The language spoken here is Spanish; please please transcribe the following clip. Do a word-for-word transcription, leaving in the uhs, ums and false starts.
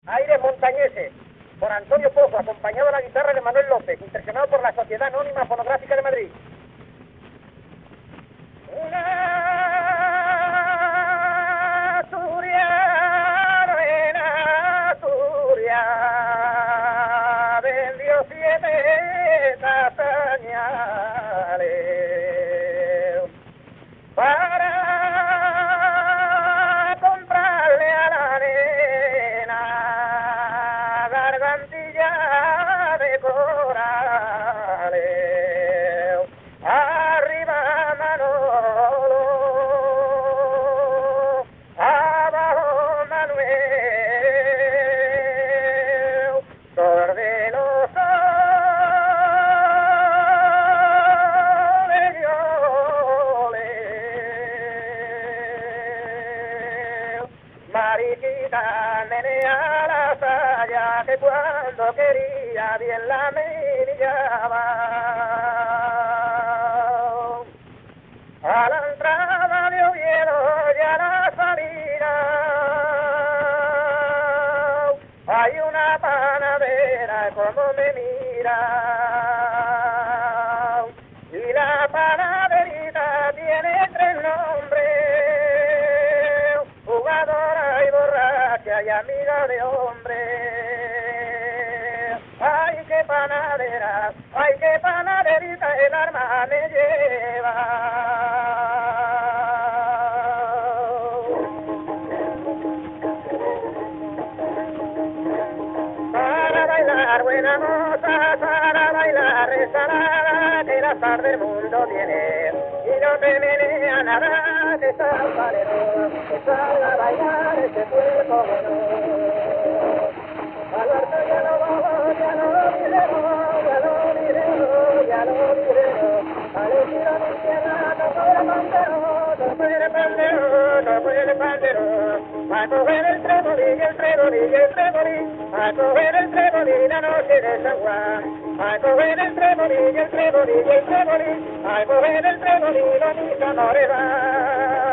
Aires montañeses, por Antonio Pozo, acompañado a la guitarra de Manuel López, interpretado por la Sociedad Anónima Fonográfica de Madrid. Una asturiana, en Asturias, vendió siete castañales para comprarle a la nena gargantilla de corales. Arriba Manolo, abajo Manuel, los Mariquita menea la saya que cuando quería bien la menillaba. A la entrada de Oviedo y a la salida hay una panadera como me mira, y la panaderita tiene tres nombres: jugadora y borracha y amiga de hombre. Ay, qué panadera, ay, qué panaderita el arma me lleva. Para bailar buena moza, para bailar resalada, que la par del mundo tiene, y no te menea nada, que salga de nuevo, que salga a bailar ese cuerpo bueno. Al barco ya no vamos, ya no diremos, ya no diremos, ya no diremos. Al estilo de tierra, toco el pandero, toco el pandero, toco el pandero. A coger el tréboli, el tréboli, el tréboli, a coger el tréboli la noche de San Juan. A coger el tréboli, el tréboli, el tréboli, a coger el tréboli la misa no le va.